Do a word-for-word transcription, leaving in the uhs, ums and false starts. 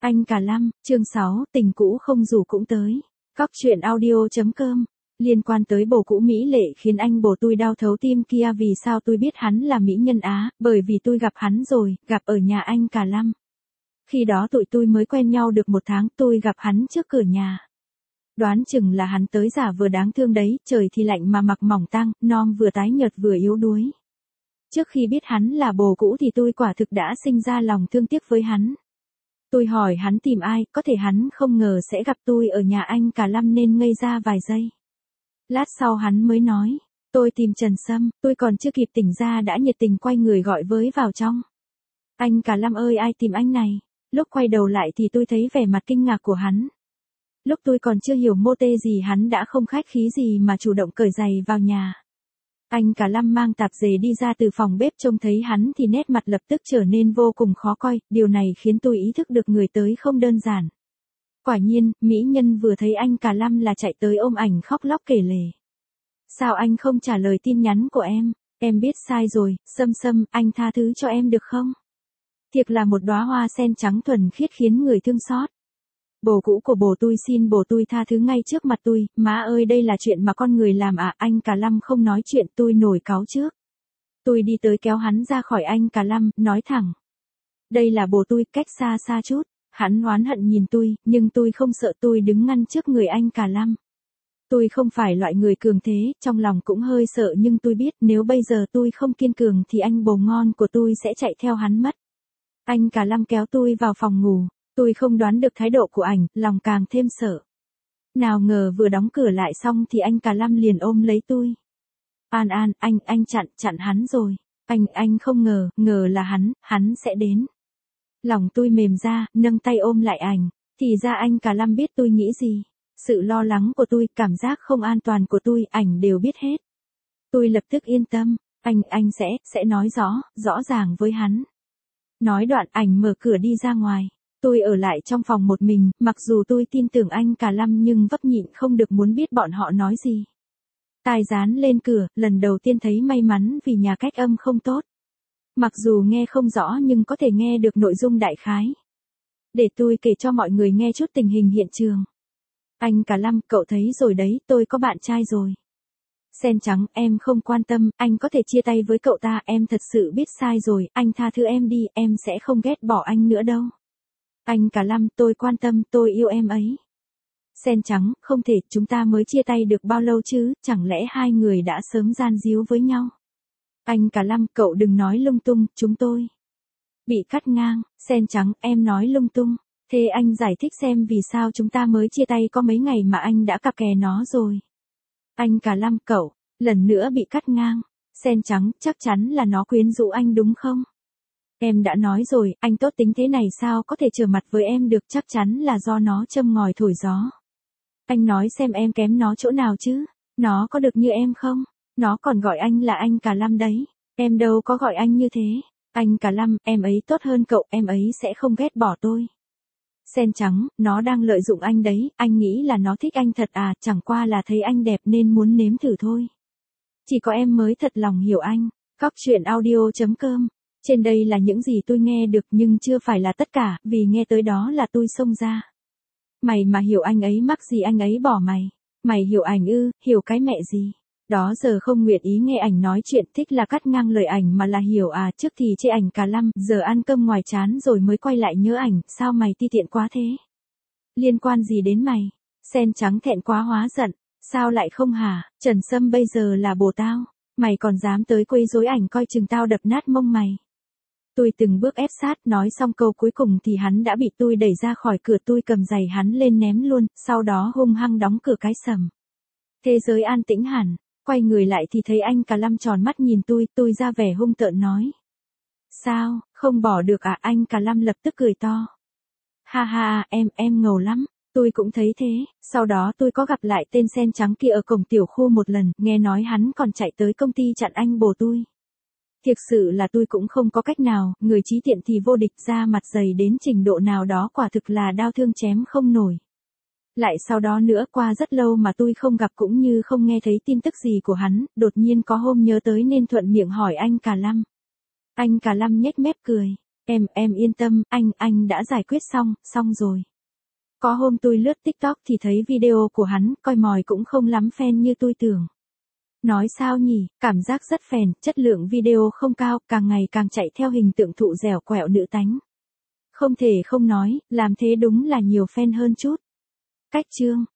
Anh Cả Lăm, chương sáu, tình cũ không rủ cũng tới. Cóc truyện audio chấm com. Liên quan tới bồ cũ mỹ lệ khiến anh bồ tôi đau thấu tim kia. Vì sao tôi biết hắn là mỹ nhân Á? Bởi vì tôi gặp hắn rồi, gặp ở nhà anh Cả Lăm. Khi đó tụi tôi mới quen nhau được một tháng, tôi gặp hắn trước cửa nhà. Đoán chừng là hắn tới giả vừa đáng thương đấy, trời thì lạnh mà mặc mỏng tang, non vừa tái nhợt vừa yếu đuối. Trước khi biết hắn là bồ cũ thì tôi quả thực đã sinh ra lòng thương tiếc với hắn. Tôi hỏi hắn tìm ai, có thể hắn không ngờ sẽ gặp tôi ở nhà anh Cả Lăm nên ngây ra vài giây. Lát sau hắn mới nói, tôi tìm Trần Sâm, tôi còn chưa kịp tỉnh ra đã nhiệt tình quay người gọi với vào trong. Anh Cả Lăm ơi, ai tìm anh này? Lúc quay đầu lại thì tôi thấy vẻ mặt kinh ngạc của hắn. Lúc tôi còn chưa hiểu mô tê gì hắn đã không khách khí gì mà chủ động cởi giày vào nhà. Anh Cả Lăm mang tạp dề đi ra từ phòng bếp, trông thấy hắn thì nét mặt lập tức trở nên vô cùng khó coi, điều này khiến tôi ý thức được người tới không đơn giản. Quả nhiên, mỹ nhân vừa thấy anh Cả Lăm là chạy tới ôm ảnh khóc lóc kể lể. Sao anh không trả lời tin nhắn của em? Em biết sai rồi, Sâm Sâm, anh tha thứ cho em được không? Thiệt là một đóa hoa sen trắng thuần khiết khiến người thương xót. Bồ cũ của bồ tôi xin bồ tôi tha thứ ngay trước mặt tôi, má ơi đây là chuyện mà con người làm à? Anh Cả Lăm không nói chuyện, tôi nổi cáu trước. Tôi đi tới kéo hắn ra khỏi anh Cả Lăm, nói thẳng. Đây là bồ tôi, cách xa xa chút. Hắn oán hận nhìn tôi, nhưng tôi không sợ, tôi đứng ngăn trước người anh Cả Lăm. Tôi không phải loại người cường thế, trong lòng cũng hơi sợ nhưng tôi biết nếu bây giờ tôi không kiên cường thì anh bồ ngon của tôi sẽ chạy theo hắn mất. Anh Cả Lăm kéo tôi vào phòng ngủ. Tôi không đoán được thái độ của ảnh, lòng càng thêm sợ. Nào ngờ vừa đóng cửa lại xong thì anh Cả Lăm liền ôm lấy tôi. An An, anh, anh chặn, chặn hắn rồi. Anh, anh không ngờ, ngờ là hắn, hắn sẽ đến. Lòng tôi mềm ra, nâng tay ôm lại ảnh. Thì ra anh Cả Lăm biết tôi nghĩ gì. Sự lo lắng của tôi, cảm giác không an toàn của tôi, ảnh đều biết hết. Tôi lập tức yên tâm, anh, anh sẽ, sẽ nói rõ, rõ ràng với hắn. Nói đoạn ảnh mở cửa đi ra ngoài. Tôi ở lại trong phòng một mình, mặc dù tôi tin tưởng anh Cả Lăm nhưng vấp nhịn không được muốn biết bọn họ nói gì. Tai dán lên cửa, lần đầu tiên thấy may mắn vì nhà cách âm không tốt. Mặc dù nghe không rõ nhưng có thể nghe được nội dung đại khái. Để tôi kể cho mọi người nghe chút tình hình hiện trường. Anh Cả Lăm, cậu thấy rồi đấy, tôi có bạn trai rồi. Sen trắng, em không quan tâm, anh có thể chia tay với cậu ta, em thật sự biết sai rồi, anh tha thứ em đi, em sẽ không ghét bỏ anh nữa đâu. Anh Cả Lăm, tôi quan tâm, tôi yêu em ấy. Sen trắng, không thể, chúng ta mới chia tay được bao lâu chứ, chẳng lẽ hai người đã sớm gian díu với nhau. Anh Cả Lăm, cậu đừng nói lung tung, chúng tôi. Bị cắt ngang, Sen trắng, em nói lung tung. Thế anh giải thích xem vì sao chúng ta mới chia tay có mấy ngày mà anh đã cặp kè nó rồi. Anh Cả Lăm, cậu, lần nữa bị cắt ngang. Sen trắng, chắc chắn là nó quyến rũ anh đúng không? Em đã nói rồi, anh tốt tính thế này sao có thể trở mặt với em được, chắc chắn là do nó châm ngòi thổi gió. Anh nói xem em kém nó chỗ nào chứ, nó có được như em không? Nó còn gọi anh là anh Cả Lăm đấy, em đâu có gọi anh như thế. Anh Cả Lăm, em ấy tốt hơn cậu, em ấy sẽ không ghét bỏ tôi. Sen trắng, nó đang lợi dụng anh đấy, anh nghĩ là nó thích anh thật à, chẳng qua là thấy anh đẹp nên muốn nếm thử thôi. Chỉ có em mới thật lòng hiểu anh. Cóc truyện audio chấm com. Trên đây là những gì tôi nghe được nhưng chưa phải là tất cả, vì nghe tới đó là tôi xông ra. Mày mà hiểu anh ấy mắc gì anh ấy bỏ mày. Mày hiểu ảnh ư, hiểu cái mẹ gì. Đó giờ không nguyện ý nghe ảnh nói chuyện, thích là cắt ngang lời ảnh mà là hiểu à, trước thì chê ảnh Cả Lăm, giờ ăn cơm ngoài chán rồi mới quay lại nhớ ảnh, sao mày ti tiện quá thế. Liên quan gì đến mày? Sen trắng thẹn quá hóa giận, sao lại không hả, Trần Sâm bây giờ là bồ tao, mày còn dám tới quấy rối ảnh, coi chừng tao đập nát mông mày. Tôi từng bước ép sát, nói xong câu cuối cùng thì hắn đã bị tôi đẩy ra khỏi cửa, tôi cầm giày hắn lên ném luôn, sau đó hung hăng đóng cửa cái sầm. Thế giới an tĩnh hẳn, quay người lại thì thấy anh Cả Lăm tròn mắt nhìn tôi, tôi ra vẻ hung tợn nói. Sao, không bỏ được à? Anh Cả Lăm lập tức cười to. Ha ha, em, em ngầu lắm, tôi cũng thấy thế, sau đó tôi có gặp lại tên Sen trắng kia ở cổng tiểu khu một lần, nghe nói hắn còn chạy tới công ty chặn anh bồ tôi. Thực sự là tôi cũng không có cách nào, người trí tiện thì vô địch, ra mặt dày đến trình độ nào đó quả thực là đau thương chém không nổi. Lại sau đó nữa, qua rất lâu mà tôi không gặp cũng như không nghe thấy tin tức gì của hắn, đột nhiên có hôm nhớ tới nên thuận miệng hỏi anh Cả Lăm. Anh Cả Lăm nhếch mép cười. Em, em yên tâm, anh, anh đã giải quyết xong, xong rồi. Có hôm tôi lướt TikTok thì thấy video của hắn, coi mòi cũng không lắm fan như tôi tưởng. Nói sao nhỉ, cảm giác rất phèn, chất lượng video không cao, càng ngày càng chạy theo hình tượng thụ dẻo quẹo nữ tánh. Không thể không nói, làm thế đúng là nhiều fan hơn chút. Cách chương